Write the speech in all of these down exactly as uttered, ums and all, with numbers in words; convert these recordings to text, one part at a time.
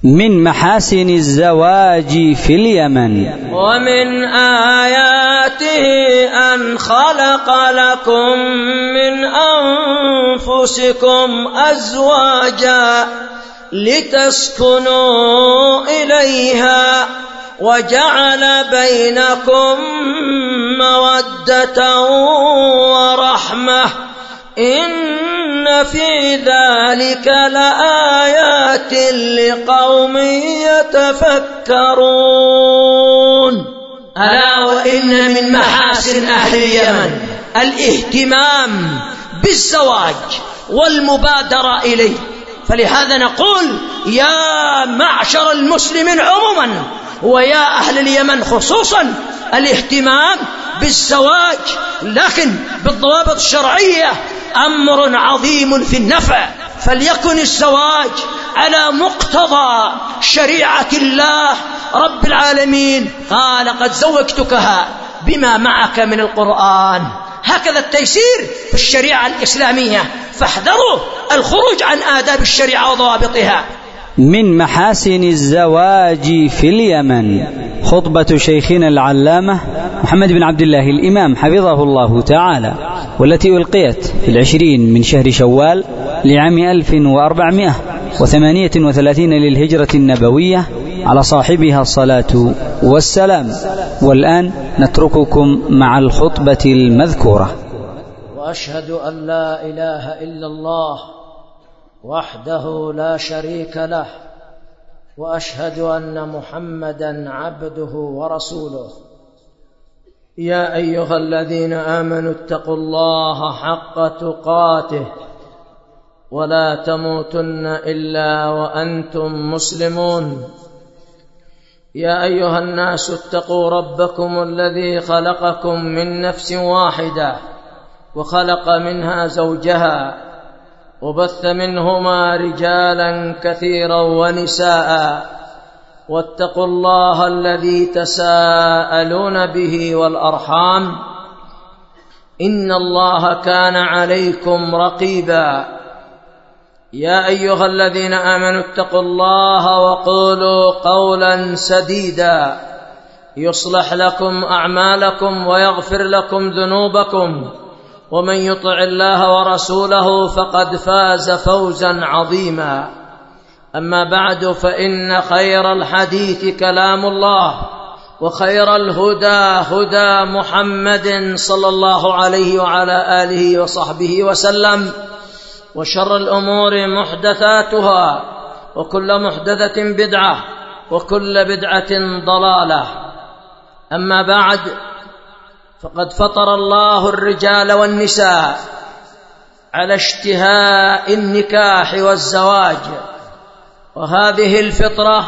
من محاسن الزواج في اليمن. ومن آياته أن خلق لكم من أنفسكم أزواجا لتسكنوا إليها وجعل بينكم مودة ورحمة إن في ذلك لآيات لقوم يتفكرون. ألا وإن من محاسن أهل اليمن الاهتمام بالزواج والمبادرة إليه، فلهذا نقول يا معشر المسلمين عموما ويا أهل اليمن خصوصا الاهتمام بالزواج لكن بالضوابط الشرعية أمر عظيم في النفع، فليكن الزواج على مقتضى شريعة الله رب العالمين. قال قد زوجتكها بما معك من القرآن. هكذا التيسير في الشريعة الإسلامية، فاحذروا الخروج عن آداب الشريعة وضوابطها. من محاسن الزواج في اليمن خطبة شيخنا العلامة محمد بن عبد الله الإمام حفظه الله تعالى، والتي ألقيت في العشرين من شهر شوال لعام ألف وأربعمائة وثمانية وثلاثين للهجرة النبوية على صاحبها الصلاة والسلام. والآن نترككم مع الخطبة المذكورة. وأشهد أن لا إله إلا الله وحده لا شريك له، وأشهد أن محمدا عبده ورسوله. يا أيها الذين آمنوا اتقوا الله حق تقاته ولا تموتن إلا وأنتم مسلمون. يا أيها الناس اتقوا ربكم الذي خلقكم من نفس واحدة وخلق منها زوجها وبث منهما رجالا كثيرا ونساء، واتقوا الله الذي تساءلون به والأرحام إن الله كان عليكم رقيبا. يا أيها الذين آمنوا اتقوا الله وقولوا قولا سديدا يصلح لكم أعمالكم ويغفر لكم ذنوبكم، ومن يطع الله ورسوله فقد فاز فوزا عظيما. أما بعد، فإن خير الحديث كلام الله، وخير الهدى هدى محمد صلى الله عليه وعلى آله وصحبه وسلم، وشر الأمور محدثاتها، وكل محدثة بدعة، وكل بدعة ضلالة. أما بعد، فقد فطر الله الرجال والنساء على اشتهاء النكاح والزواج، وهذه الفطرة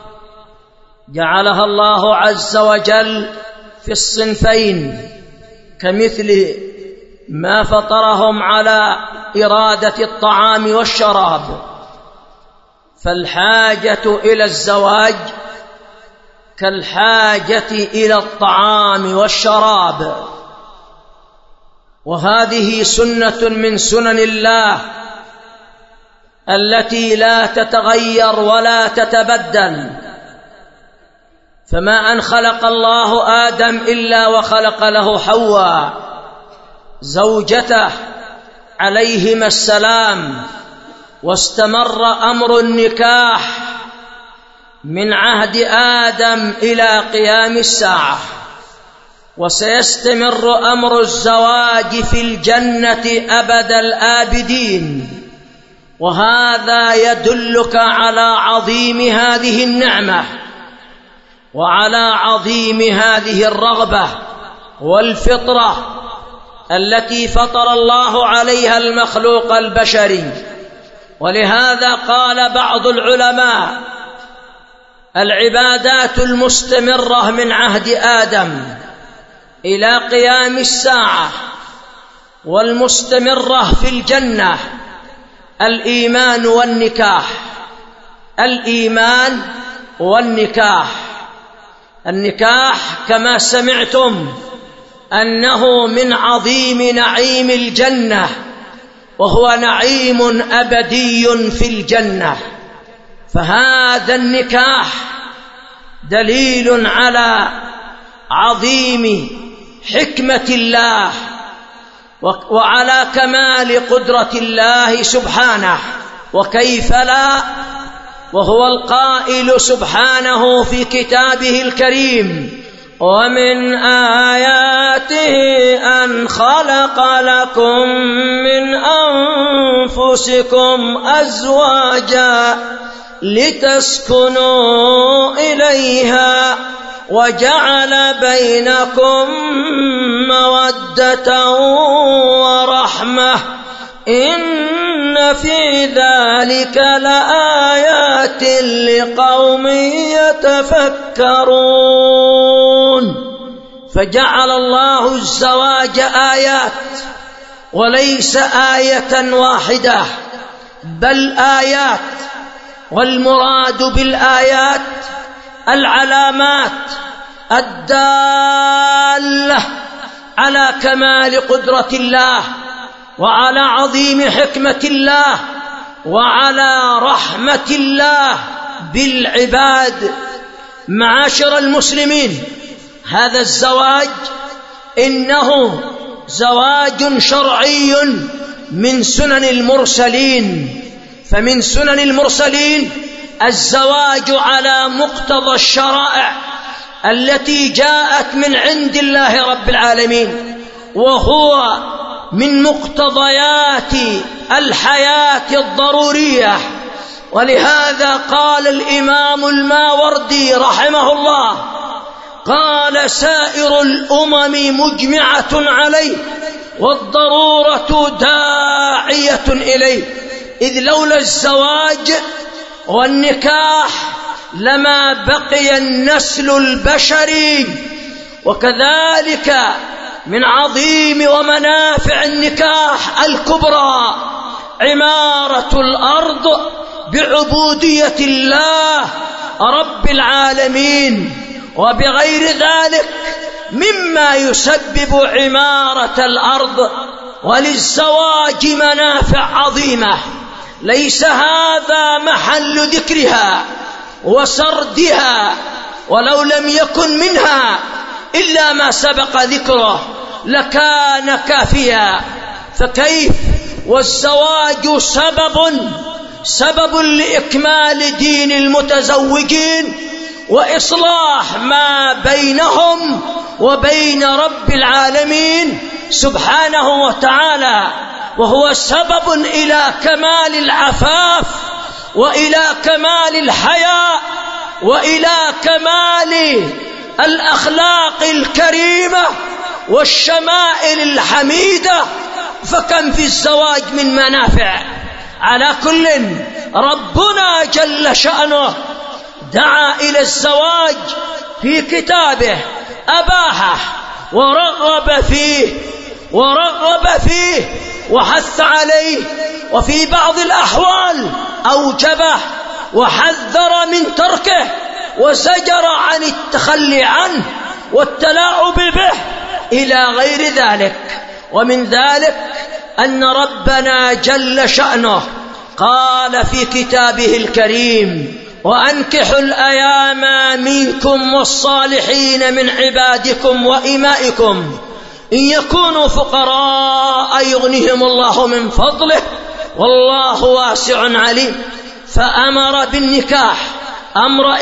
جعلها الله عز وجل في الصنفين، كمثل ما فطرهم على إرادة الطعام والشراب، فالحاجة إلى الزواج كالحاجة إلى الطعام والشراب، وهذه سنة من سنن الله التي لا تتغير ولا تتبدل. فما أن خلق الله آدم إلا وخلق له حواء زوجته عليهما السلام، واستمر أمر النكاح من عهد آدم إلى قيام الساعة، وسيستمر أمر الزواج في الجنة أبد الآبدين. وهذا يدلك على عظيم هذه النعمة وعلى عظيم هذه الرغبة والفطرة التي فطر الله عليها المخلوق البشري. ولهذا قال بعض العلماء: العبادات المستمرة من عهد آدم إلى قيام الساعة والمستمرة في الجنة الإيمان والنكاح. الإيمان والنكاح. النكاح كما سمعتم أنه من عظيم نعيم الجنة، وهو نعيم أبدي في الجنة، فهذا النكاح دليل على عظيم حكمة الله وعلى كمال قدرة الله سبحانه. وكيف لا وهو القائل سبحانه في كتابه الكريم: ومن آياته أن خلق لكم من أنفسكم أزواجا لتسكنوا إليها وجعل بينكم مودة ورحمة إن في ذلك لآيات لقوم يتفكرون. فجعل الله الزواج آيات، وليس آية واحدة بل آيات، والمراد بالآيات العلامات الدالة على كمال قدرة الله وعلى عظيم حكمة الله وعلى رحمة الله بالعباد. معاشر المسلمين، هذا الزواج إنه زواج شرعي من سنن المرسلين، فمن سنن المرسلين الزواج على مقتضى الشرائع التي جاءت من عند الله رب العالمين، وهو من مقتضيات الحياة الضرورية. ولهذا قال الإمام الماوردي رحمه الله: قال: سائر الأمم مجمعة عليه والضرورة داعية إليه، إذ لولا الزواج والنكاح لما بقي النسل البشري. وكذلك من عظيم ومنافع النكاح الكبرى عمارة الأرض بعبودية الله رب العالمين، وبغير ذلك مما يسبب عمارة الأرض. وللزواج منافع عظيمة ليس هذا محل ذكرها وسردها، ولو لم يكن منها إلا ما سبق ذكره لكان كافيا. فكيف والزواج سبب سبب لإكمال دين المتزوجين وإصلاح ما بينهم وبين رب العالمين سبحانه وتعالى، وهو سبب إلى كمال العفاف وإلى كمال الحياء وإلى كمال الأخلاق الكريمة والشمائل الحميدة. فكم في الزواج من منافع. على كل، ربنا جل شأنه دعا إلى الزواج في كتابه، أباحه ورغب فيه ورغب فيه وحث عليه، وفي بعض الأحوال أوجبه وحذر من تركه وزجر عن التخلي عنه والتلاعب به إلى غير ذلك. ومن ذلك أن ربنا جل شأنه قال في كتابه الكريم: وأنكحوا الأيام منكم والصالحين من عبادكم وإمائكم إن يكونوا فقراء يغنيهم الله من فضله والله واسع عليم. فأمر بالنكاح أمر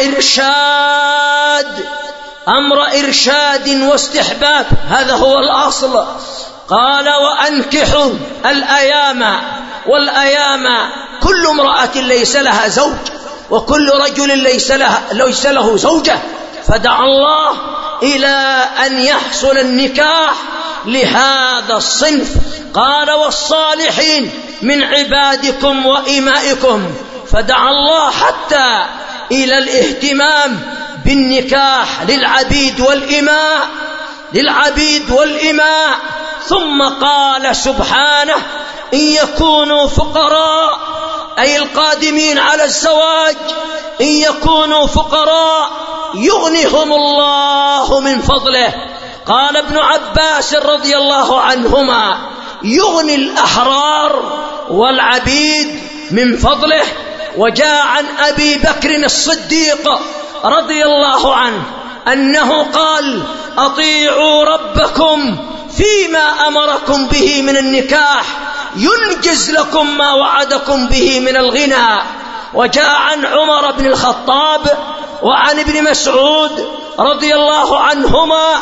إرشاد أمر إرشاد واستحباب، هذا هو الأصل. قال: وأنكحوا الأيام، والأيام كل امرأة ليس لها زوج وكل رجل ليس, لها ليس له زوجة، فدعا الله إلى أن يحصل النكاح لهذا الصنف. قال: والصالحين من عبادكم وإمائكم، فدعا الله حتى إلى الاهتمام بالنكاح للعبيد والإماء للعبيد والإماء. ثم قال سبحانه: إن يكونوا فقراء، أي القادمين على الزواج، إن يكونوا فقراء يغنيهم الله من فضله. قال ابن عباس رضي الله عنهما: يغني الأحرار والعبيد من فضله. وجاء عن أبي بكر الصديق رضي الله عنه أنه قال: أطيعوا ربكم فيما أمركم به من النكاح ينجز لكم ما وعدكم به من الغنى. وجاء عن عمر بن الخطاب وعن ابن مسعود رضي الله عنهما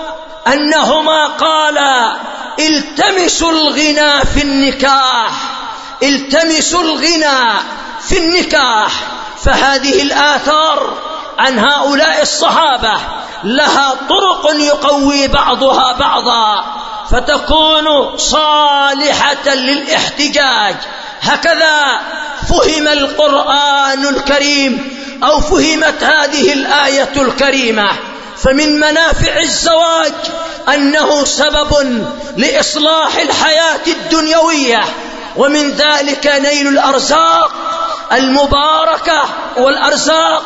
أنهما قالا: التمسوا الغنى في النكاح، التمسوا الغنى في النكاح. فهذه الآثار عن هؤلاء الصحابة لها طرق يقوي بعضها بعضا فتكون صالحة للاحتجاج. هكذا فهم القرآن الكريم أو فهمت هذه الآية الكريمة. فمن منافع الزواج أنه سبب لإصلاح الحياة الدنيوية، ومن ذلك نيل الأرزاق المباركة والأرزاق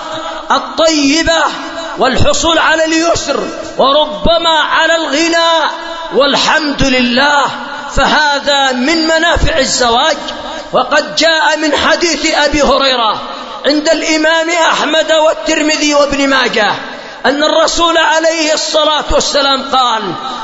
الطيبة والحصول على اليسر وربما على الغنى، والحمد لله. فهذا من منافع الزواج. وقد جاء من حديث أبي هريرة عند الإمام أحمد والترمذي وابن ماجه أن الرسول عليه الصلاة والسلام قال: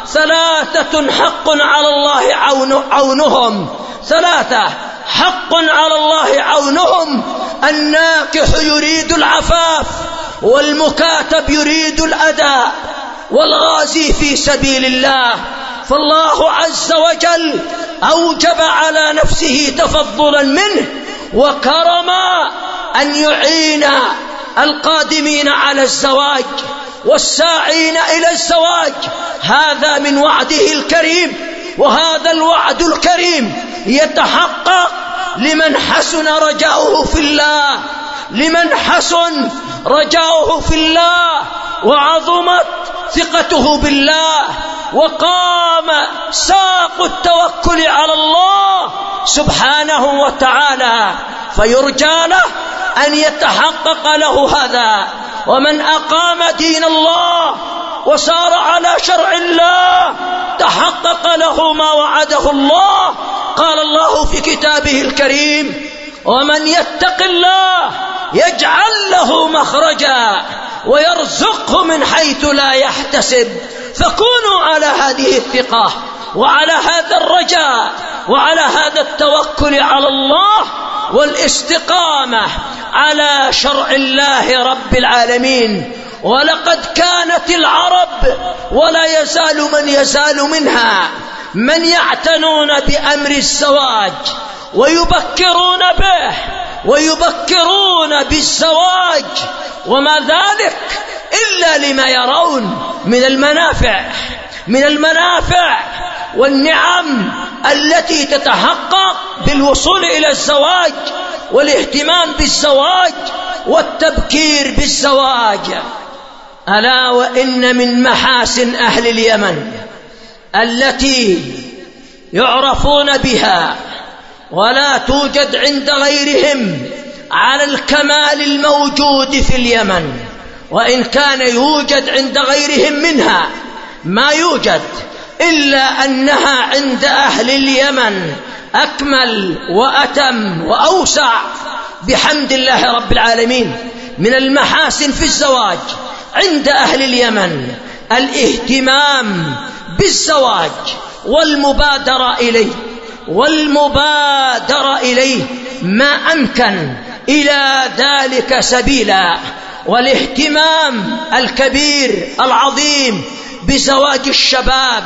ثلاثة حق على الله عون عونهم ثلاثة حق على الله عونهم: الناكح يريد العفاف، والمكاتب يريد الأداء، والغازي في سبيل الله. فالله عز وجل أوجب على نفسه تفضلا منه وكرما أن يعين القادمين على الزواج والساعين إلى الزواج. هذا من وعده الكريم، وهذا الوعد الكريم يتحقق لمن حسن رجاؤه في الله، لمن حسن رجاؤه في الله وعظمت ثقته بالله وقام ساق التوكل على الله سبحانه وتعالى، فيرجى له أن يتحقق له هذا. ومن أقام دين الله وسار على شرع الله تحقق له ما وعده الله. قال الله في كتابه الكريم: ومن يتق الله يجعل له مخرجا ويرزقه من حيث لا يحتسب. فكونوا على هذه الثقة وعلى هذا الرجاء وعلى هذا التوكل على الله والاستقامة على شرع الله رب العالمين. ولقد كانت العرب ولا يزال من يزال منها من يعتنون بأمر الزواج ويبكرون به ويبكرون بالزواج، وما ذلك إلا لما يرون من المنافع من المنافع والنعم التي تتحقق بالوصول إلى الزواج والاهتمام بالزواج والتبكير بالزواج. ألا وإن من محاسن أهل اليمن التي يعرفون بها ولا توجد عند غيرهم على الكمال الموجود في اليمن، وإن كان يوجد عند غيرهم منها ما يوجد، إلا أنها عند أهل اليمن أكمل وأتم وأوسع بحمد الله رب العالمين. من المحاسن في الزواج عند أهل اليمن الاهتمام بالزواج والمبادرة إليه والمبادرة إليه ما أمكن إلى ذلك سبيلا، والاهتمام الكبير العظيم بزواج الشباب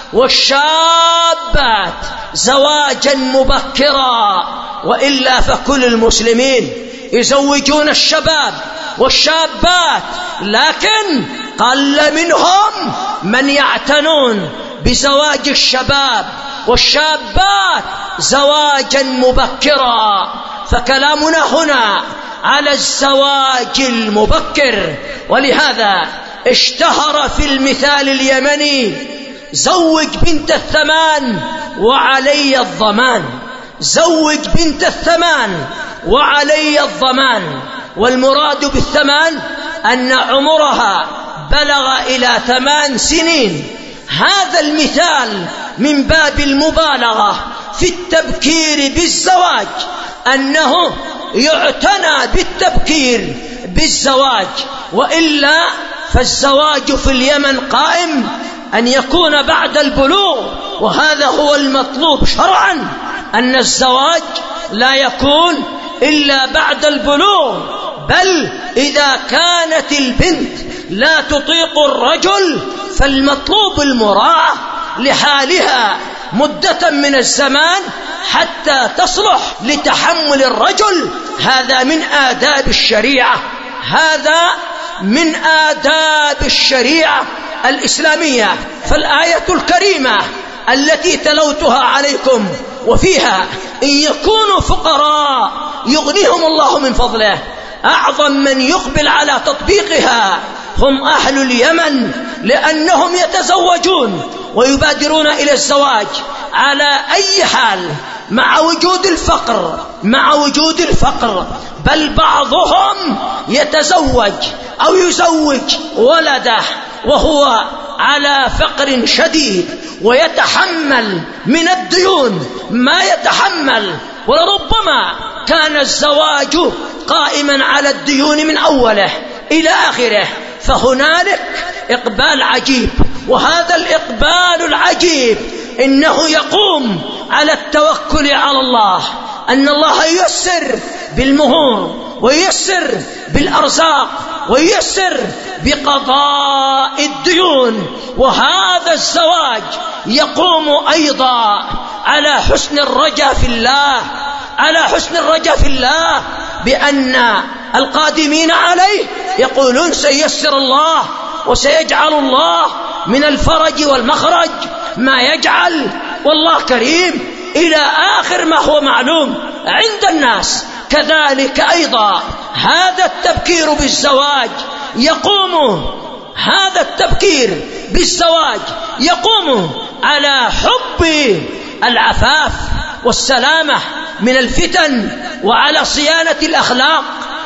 والشابات زواجا مبكرا. وإلا فكل المسلمين يزوجون الشباب والشابات، لكن قل منهم من يعتنون بزواج الشباب والشابات زواجا مبكرا. فكلامنا هنا على الزواج المبكر، ولهذا اشتهر في المثال اليمني: زوج بنت الثمان وعلي الضمان، زوج بنت الثمان وعلي الضمان. والمراد بالثمان أن عمرها بلغ إلى ثمان سنين. هذا المثال من باب المبالغة في التبكير بالزواج، أنه يعتنى بالتبكير بالزواج، وإلا فالزواج في اليمن قائم أن يكون بعد البلوغ، وهذا هو المطلوب شرعا، أن الزواج لا يكون إلا بعد البلوغ. بل إذا كانت البنت لا تطيق الرجل فالمطلوب المراعاة لحالها مدة من الزمان حتى تصلح لتحمل الرجل. هذا من آداب الشريعة، هذا من آداب الشريعة الإسلامية. فالآية الكريمة التي تلوتها عليكم وفيها إن يكونوا فقراء يغنيهم الله من فضله، أعظم من يقبل على تطبيقها هم أهل اليمن، لأنهم يتزوجون ويبادرون إلى الزواج على أي حال مع وجود الفقر مع وجود الفقر بل بعضهم يتزوج أو يزوج ولده وهو على فقر شديد ويتحمل من الديون ما يتحمل، ولربما كان الزواج قائما على الديون من أوله إلى آخره. فهنالك إقبال عجيب، وهذا الإقبال العجيب إنه يقوم على التوكل على الله، أن الله ييسر بالمهور وييسر بالأرزاق وييسر بقضاء الديون. وهذا الزواج يقوم أيضا على حسن الرجاء في الله على حسن الرجاء في الله بأن القادمين عليه يقولون سييسر الله وسيجعل الله من الفرج والمخرج ما يجعل، والله كريم، إلى آخر ما هو معلوم عند الناس. كذلك أيضا هذا التبكير بالزواج يقوم هذا التبكير بالزواج يقوم على حب العفاف والسلامة من الفتن، وعلى صيانة الأخلاق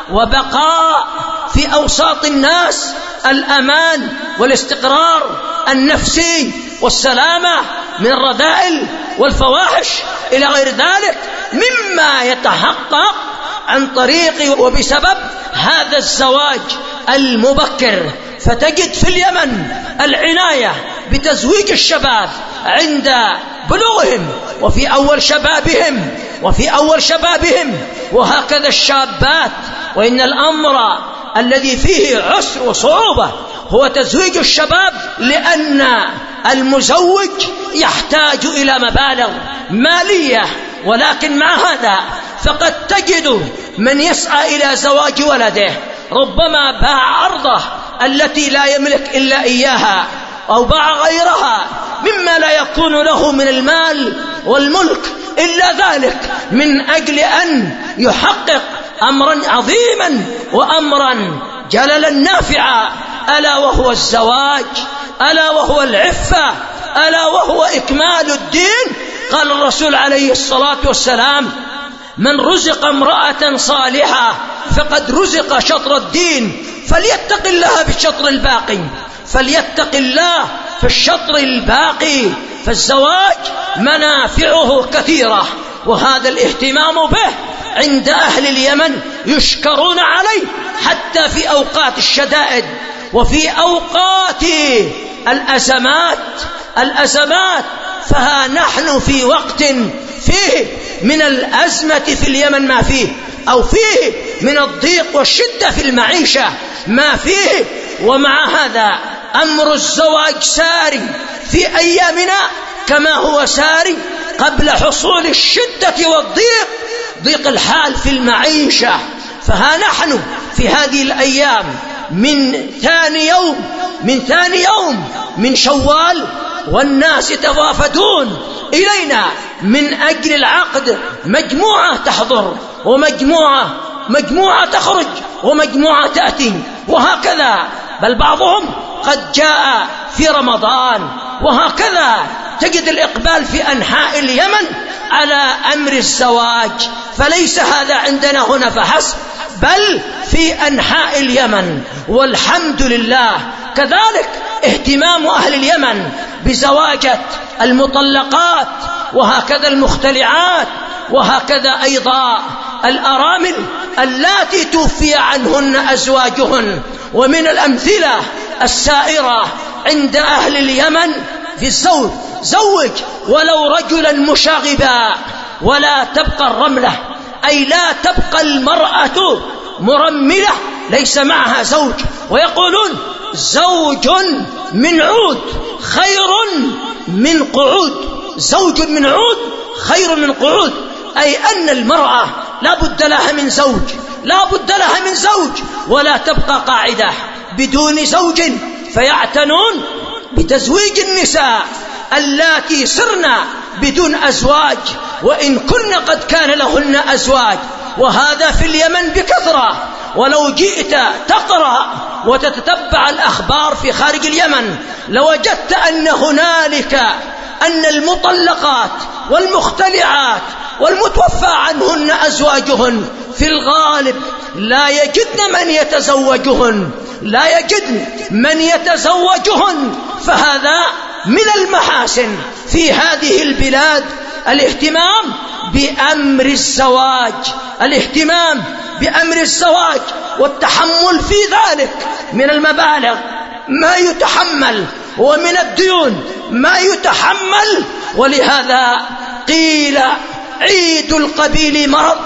وبقاء في أوساط الناس الأمان والاستقرار النفسي والسلامة من الرذائل والفواحش إلى غير ذلك مما يتحقق عن طريق وبسبب هذا الزواج المبكر. فتجد في اليمن العناية بتزويج الشباب عند بلوغهم وفي أول شبابهم وفي أول شبابهم وهكذا الشابات. وإن الأمر الذي فيه عسر وصعوبة هو تزويج الشباب، لأن المزوج يحتاج إلى مبالغ مالية، ولكن مع هذا فقد تجد من يسعى إلى زواج ولده ربما باع أرضه التي لا يملك إلا إياها أو باع غيرها مما لا يكون له من المال والملك إلا ذلك من أجل أن يحقق أمرا عظيما وأمرا جللا نافعا، ألا وهو الزواج، ألا وهو العفة، ألا وهو إكمال الدين. قال الرسول عليه الصلاة والسلام: من رزق امرأة صالحة فقد رزق شطر الدين، فليتق الله بالشطر الباقي فليتق الله في الشطر الباقي. فالزواج منافعه كثيرة، وهذا الاهتمام به عند أهل اليمن يشكرون عليه حتى في أوقات الشدائد وفي أوقات الأزمات الأزمات فها نحن في وقت فيه من الأزمة في اليمن ما فيه، أو فيه من الضيق والشدة في المعيشة ما فيه، ومع هذا أمر الزواج ساري في أيامنا كما هو ساري قبل حصول الشدة والضيق، ضيق الحال في المعيشة. فها نحن في هذه الأيام من ثاني يوم من ثاني يوم من شوال، والناس يتوافدون إلينا من أجل العقد، مجموعة تحضر ومجموعة مجموعة تخرج ومجموعة تأتي، وهكذا. بل بعضهم قد جاء في رمضان، وهكذا تجد الإقبال في أنحاء اليمن على أمر الزواج. فليس هذا عندنا هنا فحسب، بل في أنحاء اليمن، والحمد لله. كذلك اهتمام أهل اليمن بزواجة المطلقات، وهكذا المختلعات، وهكذا أيضا الأرامل اللاتي توفي عنهن أزواجهن. ومن الأمثلة السائرة عند أهل اليمن في الزوج: زوج ولو رجلا مشاغبا ولا تبقى الرملة، أي لا تبقى المرأة مرملة ليس معها زوج. ويقولون: زوج من عود خير من قعود، زوج من عود خير من قعود، أي أن المرأة لا بد لها من زوج، لا بد لها من زوج، ولا تبقى قاعدة بدون زوج. فيعتنون بتزويج النساء اللاتي صرن بدون أزواج وإن كن قد كان لهن أزواج، وهذا في اليمن بكثرة. ولو جئت تقرأ وتتتبع الأخبار في خارج اليمن لوجدت أن هنالك أن المطلقات والمختلعات والمتوفى عنهن أزواجهن في الغالب لا يجدن من يتزوجهن، لا يجدن من يتزوجهن. فهذا من المحاسن في هذه البلاد الاهتمام بأمر الزواج، الاهتمام بأمر الزواج والتحمل في ذلك من المبالغ ما يتحمل ومن الديون ما يتحمل. ولهذا قيل: عيد القبيل مرض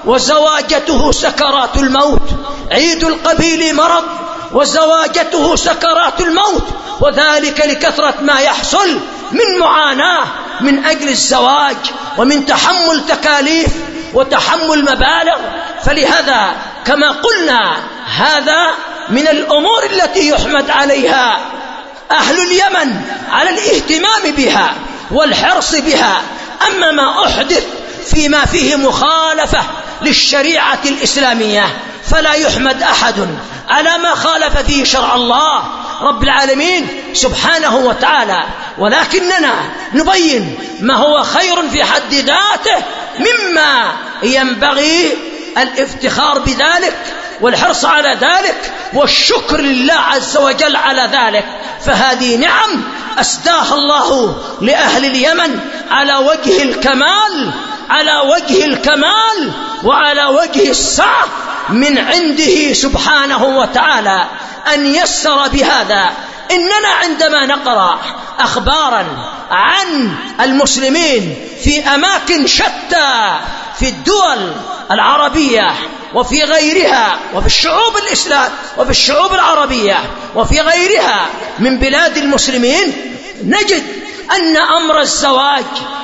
وزواجته سكرات الموت، عيد القبيل مرض وزواجته سكرات الموت، وذلك لكثرة ما يحصل من معاناة من أجل الزواج ومن تحمل تكاليف وتحمل مبالغ. فلهذا كما قلنا هذا من الأمور التي يحمد عليها أهل اليمن على الاهتمام بها والحرص بها. أما ما أحدث فيما فيه مخالفة للشريعة الإسلامية فلا يحمد أحد على ما خالف فيه شرع الله رب العالمين سبحانه وتعالى، ولكننا نبين ما هو خير في حد ذاته مما ينبغي الافتخار بذلك والحرص على ذلك والشكر لله عز وجل على ذلك. فهذه نعم أسداها الله لأهل اليمن على وجه الكمال، على وجه الكمال وعلى وجه السعة من عنده سبحانه وتعالى أن يسر بهذا. إننا عندما نقرأ أخبارا عن المسلمين في أماكن شتى في الدول العربية وفي غيرها وفي الشعوب الإسلام وفي الشعوب العربية وفي غيرها من بلاد المسلمين نجد أن أمر الزواج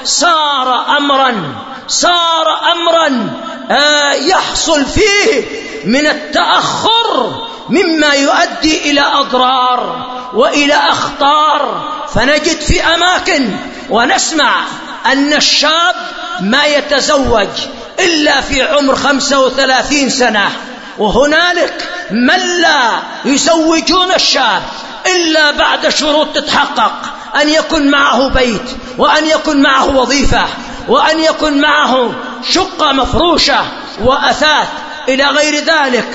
صار أمرا صار أمرا آه يحصل فيه من التأخر مما يؤدي إلى أضرار وإلى أخطار. فنجد في أماكن ونسمع أن الشاب ما يتزوج إلا في عمر خمسة وثلاثين سنة، وهنالك من لا يزوجون الشاب إلا بعد شروط تتحقق: أن يكون معه بيت، وأن يكون معه وظيفة، وأن يكون معه شقة مفروشة وأثاث إلى غير ذلك،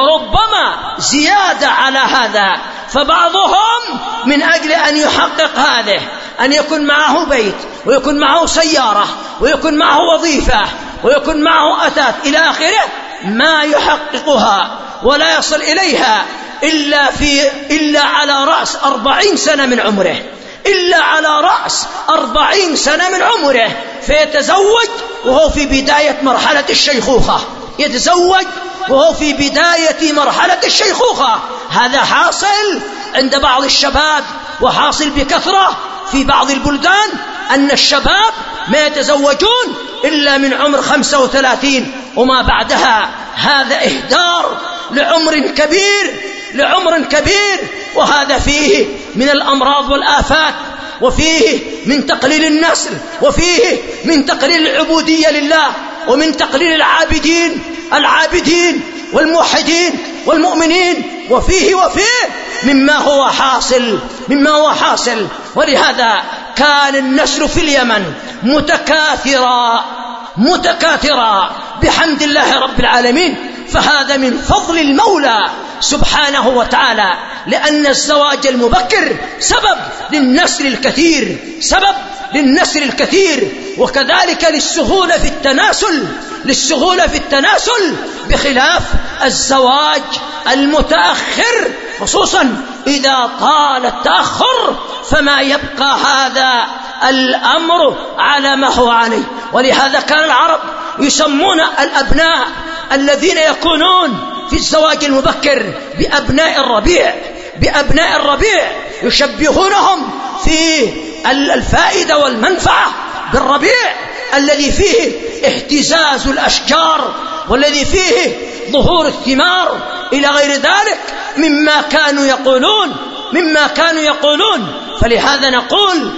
وربما زيادة على هذا. فبعضهم من أجل أن يحقق هذه أن يكون معه بيت ويكون معه سيارة ويكون معه وظيفة ويكون معه أثاث إلى آخره ما يحققها ولا يصل إليها إلا, في إلا على رأس أربعين سنة من عمره، إلا على رأس أربعين سنة من عمره، فيتزوج وهو في بداية مرحلة الشيخوخة، يتزوج وهو في بداية مرحلة الشيخوخة. هذا حاصل عند بعض الشباب وحاصل بكثرة في بعض البلدان أن الشباب ما يتزوجون إلا من عمر خمسة وثلاثين وما بعدها. هذا إهدار لعمر كبير لعمر كبير وهذا فيه من الأمراض والآفات، وفيه من تقليل النسل، وفيه من تقليل العبودية لله، ومن تقليل العابدين العابدين والموحدين والمؤمنين، وفيه وفيه مما هو حاصل مما هو حاصل. ولهذا كان النسل في اليمن متكاثرا متكاثرا بحمد الله رب العالمين. فهذا من فضل المولى سبحانه وتعالى، لأن الزواج المبكر سبب للنسل الكثير، سبب للنسل الكثير، وكذلك للسهولة في التناسل، للسهولة في التناسل، بخلاف الزواج المتأخر، خصوصا إذا طال التأخر فما يبقى هذا الأمر على ما هو عليه. ولهذا كان العرب يسمون الأبناء الذين يكونون في الزواج المبكر بأبناء الربيع، بأبناء الربيع، يشبهونهم في الفائدة والمنفعة بالربيع الذي فيه اهتزاز الأشجار والذي فيه ظهور الثمار إلى غير ذلك مما كانوا يقولون مما كانوا يقولون فلهذا نقول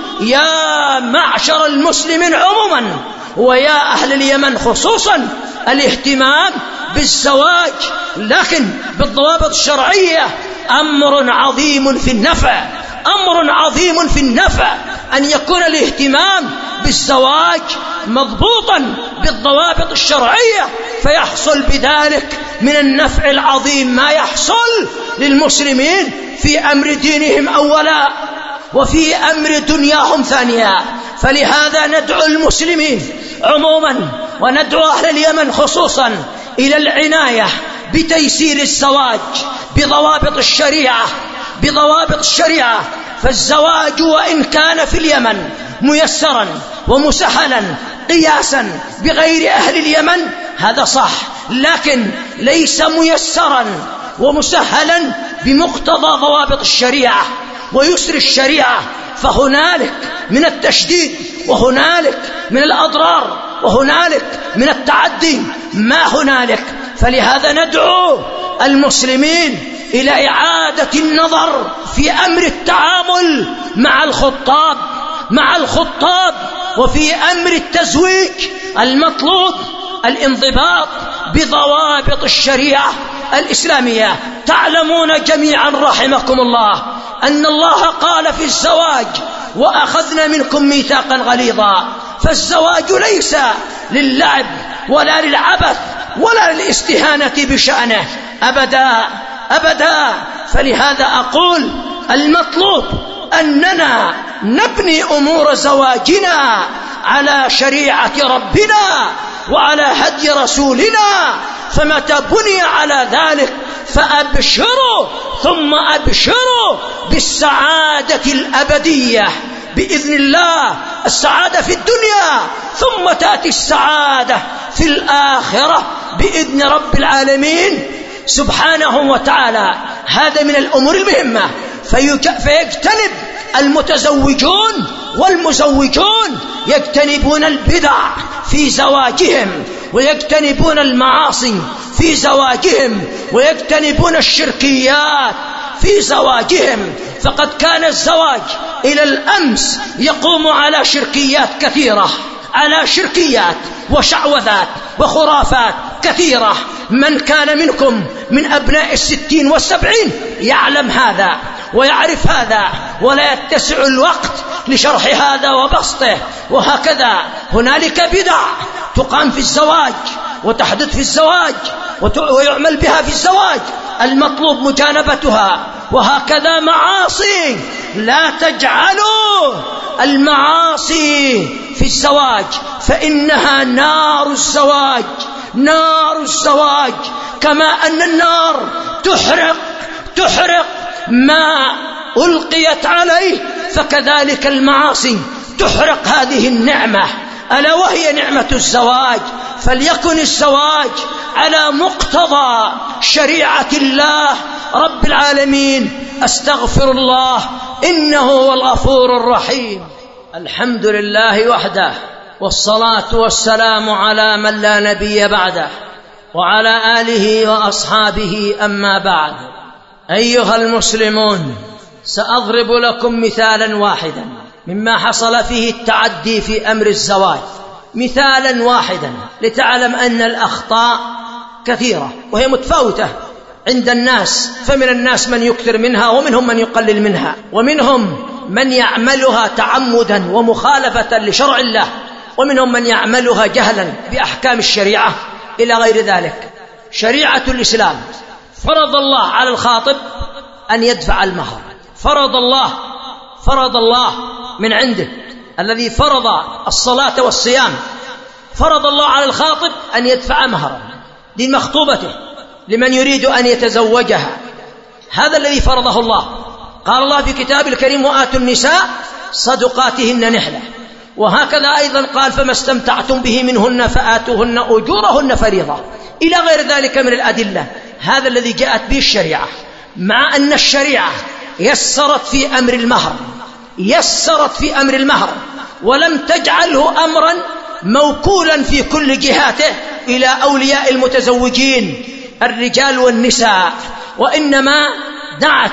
يا معشر المسلمين عموما ويا أهل اليمن خصوصا الاهتمام بالزواج لكن بالضوابط الشرعية أمر عظيم في النفع، أمر عظيم في النفع أن يكون الاهتمام بالزواج مضبوطا بالضوابط الشرعية، فيحصل بذلك من النفع العظيم ما يحصل للمسلمين في أمر دينهم أولا وفي أمر دنياهم ثانيا. فلهذا ندعو المسلمين عموما وندعو أهل اليمن خصوصا إلى العناية بتيسير الزواج بضوابط الشريعة، بضوابط الشريعة. فالزواج وإن كان في اليمن ميسرا ومسهلا قياسا بغير أهل اليمن هذا صح، لكن ليس ميسرا ومسهلا بمقتضى ضوابط الشريعة ويسر الشريعة، فهنالك من التشديد وهنالك من الأضرار وهنالك من التعدي ما هنالك. فلهذا ندعو المسلمين إلى إعادة النظر في أمر التعامل مع الخطاب مع الخطاب وفي أمر التزويج المطلوب الانضباط بضوابط الشريعة الإسلامية. تعلمون جميعا رحمكم الله أن الله قال في الزواج وأخذنا منكم ميثاقا غليظا، فالزواج ليس للعب ولا للعبث ولا للاستهانة بشأنه أبدا أبدا. فلهذا أقول المطلوب أننا نبني أمور زواجنا على شريعة ربنا وعلى هدي رسولنا، فمتى بني على ذلك فأبشروا ثم أبشروا بالسعادة الأبدية بإذن الله، السعادة في الدنيا ثم تأتي السعادة في الآخرة بإذن رب العالمين سبحانه وتعالى. هذا من الأمور المهمة، فيجتنب المتزوجون والمزوجون يجتنبون البدع في زواجهم ويجتنبون المعاصي في زواجهم ويجتنبون الشركيات في زواجهم، فقد كان الزواج إلى الأمس يقوم على شركيات كثيرة، على شركيات وشعوذات وخرافات كثيرة. من كان منكم من أبناء الستين والسبعين يعلم هذا ويعرف هذا، ولا يتسع الوقت لشرح هذا وبسطه. وهكذا هنالك بدع تقام في الزواج وتحدث في الزواج ويعمل بها في الزواج، المطلوب مجانبتها. وهكذا معاصي، لا تجعلوا المعاصي في الزواج فإنها نار الزواج، نار الزواج، كما أن النار تحرق تحرق ما ألقيت عليه، فكذلك المعاصي تحرق هذه النعمة ألا وهي نعمة الزواج. فليكن الزواج على مقتضى شريعة الله رب العالمين. أستغفر الله إنه هو الغفور الرحيم. الحمد لله وحده، والصلاة والسلام على من لا نبي بعده وعلى آله وأصحابه، أما بعد. أيها المسلمون، سأضرب لكم مثالا واحدا مما حصل فيه التعدي في أمر الزواج، مثالا واحدا لتعلم أن الأخطاء كثيرة وهي متفاوتة عند الناس، فمن الناس من يكثر منها ومنهم من يقلل منها، ومنهم من يعملها تعمدا ومخالفة لشرع الله، ومنهم من يعملها جهلا بأحكام الشريعة إلى غير ذلك. شريعة الإسلام فرض الله على الخاطب أن يدفع المهر. فرض الله فرض الله من عنده الذي فرض الصلاة والصيام، فرض الله على الخاطب أن يدفع مهرا لمخطوبته لمن يريد أن يتزوجها. هذا الذي فرضه الله. قال الله في كتاب الكريم: وآتوا النساء صدقاتهن نحلة. وهكذا أيضا قال: فما استمتعتم به منهن فآتوهن أجورهن فريضة، إلى غير ذلك من الأدلة. هذا الذي جاءت به الشريعة، مع أن الشريعة يسرت في أمر المهر يسرت في أمر المهر ولم تجعله أمرا موكولا في كل جهاته إلى أولياء المتزوجين الرجال والنساء، وإنما دعت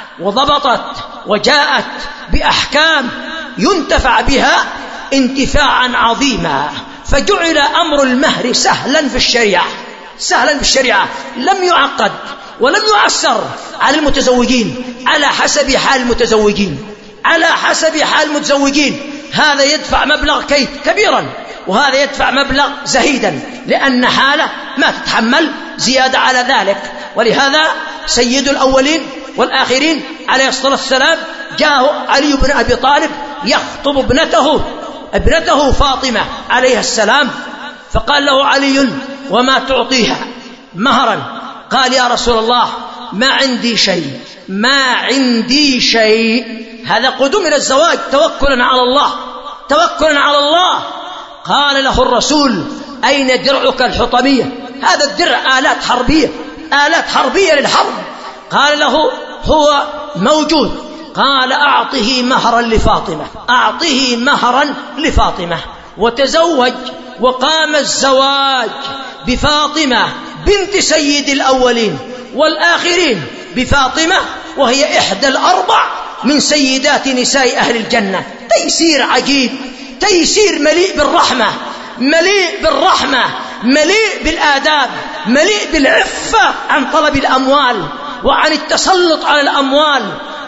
وضبطت وجاءت بأحكام ينتفع بها انتفاعا عظيما. فجعل أمر المهر سهلا في الشريعة سهلا في الشريعة لم يعقد ولم يعسر على المتزوجين، على حسب حال المتزوجين على حسب حال المتزوجين. هذا يدفع مبلغ كيد كبيرا، وهذا يدفع مبلغ زهيدا، لأن حاله ما تتحمل زيادة على ذلك. ولهذا سيد الأولين والآخرين عليه الصلاة والسلام جاءه علي بن أبي طالب يخطب ابنته ابنته فاطمة عليه السلام، فقال له علي: وما تعطيها مهرا؟ قال: يا رسول الله ما عندي شيء ما عندي شيء. هذا قدوم إلى الزواج توكلا على الله توكلا على الله. قال له الرسول: أين درعك الحطمية؟ هذا الدرع آلات حربية آلات حربية للحرب. قال له: هو موجود. قال: أعطه مهرا لفاطمة أعطه مهرا لفاطمة وتزوج. وقام الزواج بفاطمة بنت سيد الأولين والآخرين، بفاطمة وهي إحدى الأربع من سيدات نساء أهل الجنة. تيسير عجيب، تيسير مليء بالرحمة مليء بالرحمة مليء بالآداب، مليء بالعفة عن طلب الأموال وعن التسلط على الأموال.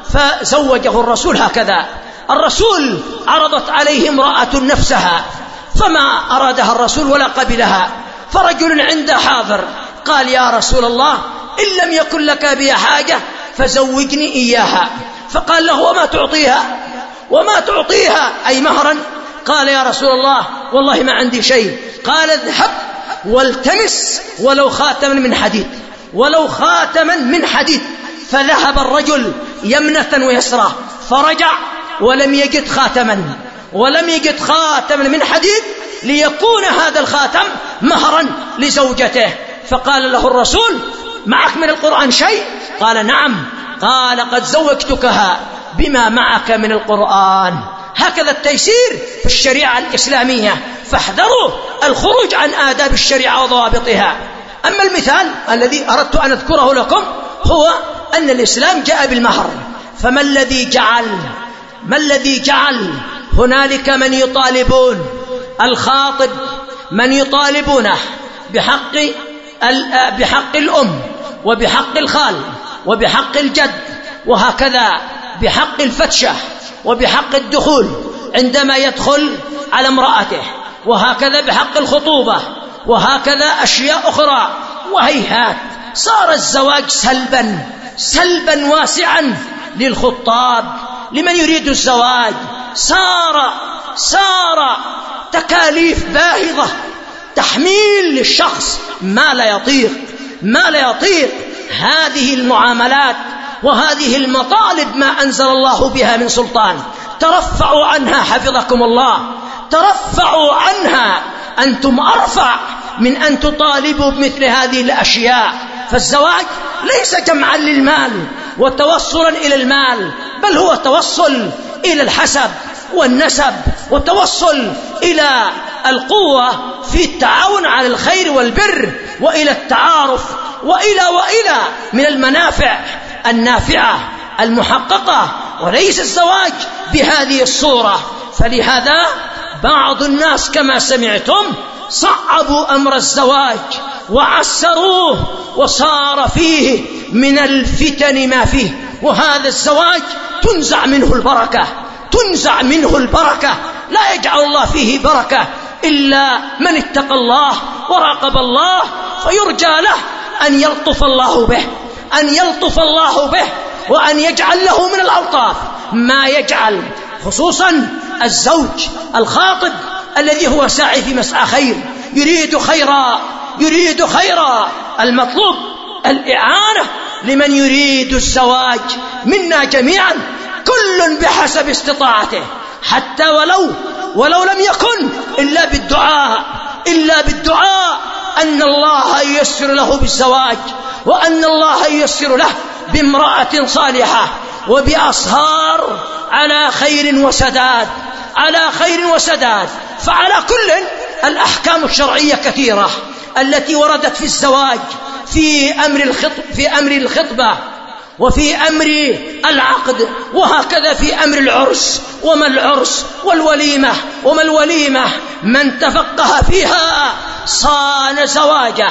فزوجه الرسول هكذا. الرسول عرضت عليه امرأة نفسها فما أرادها الرسول ولا قبلها، فرجل عنده حاضر قال: يا رسول الله إن لم يكن لك بها حاجة فزوجني إياها. فقال له: وما تعطيها وما تعطيها أي مهرا؟ قال: يا رسول الله والله ما عندي شيء. قال: اذهب والتمس ولو خاتما من حديد ولو خاتما من حديد. فذهب الرجل يمنة ويسرى فرجع ولم يجد خاتما ولم يجد خاتما من حديد ليكون هذا الخاتم مهرا لزوجته. فقال له الرسول: معك من القرآن شيء؟ قال: نعم. قال: قد زوجتكها بما معك من القرآن. هكذا التيسير في الشريعة الإسلامية، فاحذروا الخروج عن آداب الشريعة وضوابطها. أما المثال الذي أردت أن أذكره لكم هو أن الإسلام جاء بالمهر. فما الذي جعل ما الذي جعل هنالك من يطالبون الخاطب من يطالبونه بحق بحق الأم وبحق الخال وبحق الجد، وهكذا بحق الفتشة وبحق الدخول عندما يدخل على امرأته، وهكذا بحق الخطوبة، وهكذا أشياء أخرى. وهيهات صار الزواج سلبا سلبا واسعا للخطاب لمن يريد الزواج. صار صار تكاليف باهظة، تحميل للشخص ما لا يطيق ما لا يطيق هذه المعاملات وهذه المطالب ما أنزل الله بها من سلطان. ترفعوا عنها حفظكم الله، ترفعوا عنها، أنتم أرفع من أن تطالبوا بمثل هذه الأشياء. فالزواج ليس جمعا للمال وتوصلا إلى المال، بل هو توصل إلى الحسب والنسب، وتوصل إلى القوة في التعاون على الخير والبر، وإلى التعارف، وإلى وإلى من المنافع النافعة المحققة، وليس الزواج بهذه الصورة. فلهذا بعض الناس كما سمعتم صعبوا أمر الزواج وعسروه، وصار فيه من الفتن ما فيه. وهذا الزواج تنزع منه البركة تنزع منه البركة لا يجعل الله فيه بركة إلا من اتقى الله وراقب الله، فيرجى له أن يلطف الله به أن يلطف الله به وأن يجعل له من الألطاف ما يجعل خصوصا الزوج الخاطب الذي هو ساعي في مسعى خير، يريد خيرا يريد خيرا. المطلوب الإعانة لمن يريد الزواج منا جميعا، كل بحسب استطاعته، حتى ولو ولو لم يكن إلا بالدعاء إلا بالدعاء أن الله ييسر له بالزواج، وأن الله ييسر له بامرأة صالحة وبأصهار على خير وسداد على خير وسداد. فعلى كل الأحكام الشرعية كثيرة التي وردت في الزواج، في أمر الخطب في أمر الخطبة وفي أمر العقد، وهكذا في أمر العرس. وما العرس والوليمة وما الوليمة، من تفقه فيها صان زواجه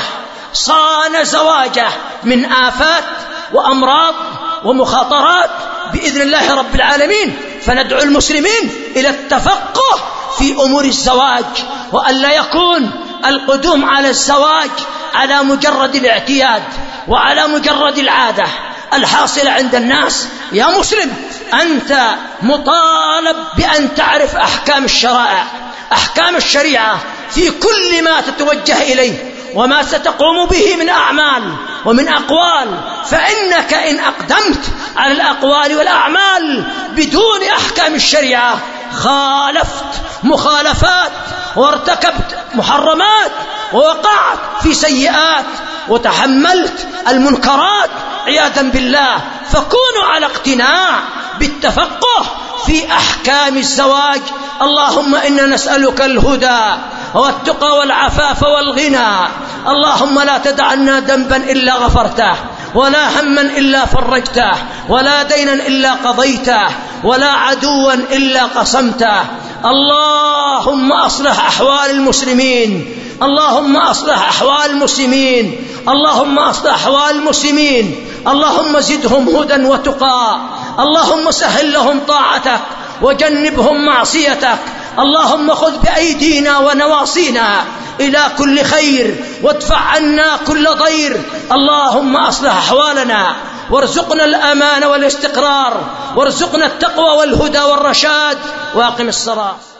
صان زواجه من آفات وأمراض ومخاطرات بإذن الله رب العالمين. فندعو المسلمين إلى التفقه في أمور الزواج، وألا يكون القدوم على الزواج على مجرد الاعتياد وعلى مجرد العادة الحاصلة عند الناس. يا مسلم، أنت مطالب بأن تعرف أحكام الشرائع أحكام الشريعة في كل ما تتوجه إليه وما ستقوم به من أعمال ومن أقوال، فإنك إن أقدمت على الأقوال والأعمال بدون أحكام الشريعة خالفت مخالفات وارتكبت محرمات ووقعت في سيئات وتحملت المنكرات عياذا بالله. فكونوا على اقتناع بالتفقه في أحكام الزواج. اللهم إنا نسألك الهدى والتقى والعفاف والغنى. اللهم لا تدع لنا ذنبا إلا غفرته، ولا هما إلا فرجته، ولا دينا إلا قضيته، ولا عدوا إلا قسمته. اللهم أصلح أحوال المسلمين اللهم أصلح أحوال المسلمين اللهم أصلح أحوال المسلمين اللهم زدهم هدى وتقى. اللهم سهل لهم طاعتك وجنبهم معصيتك. اللهم خذ بأيدينا ونواصينا إلى كل خير وادفع عنا كل ضير. اللهم أصلح أحوالنا وارزقنا الأمان والاستقرار، وارزقنا التقوى والهدى والرشاد. واقم الصلاة.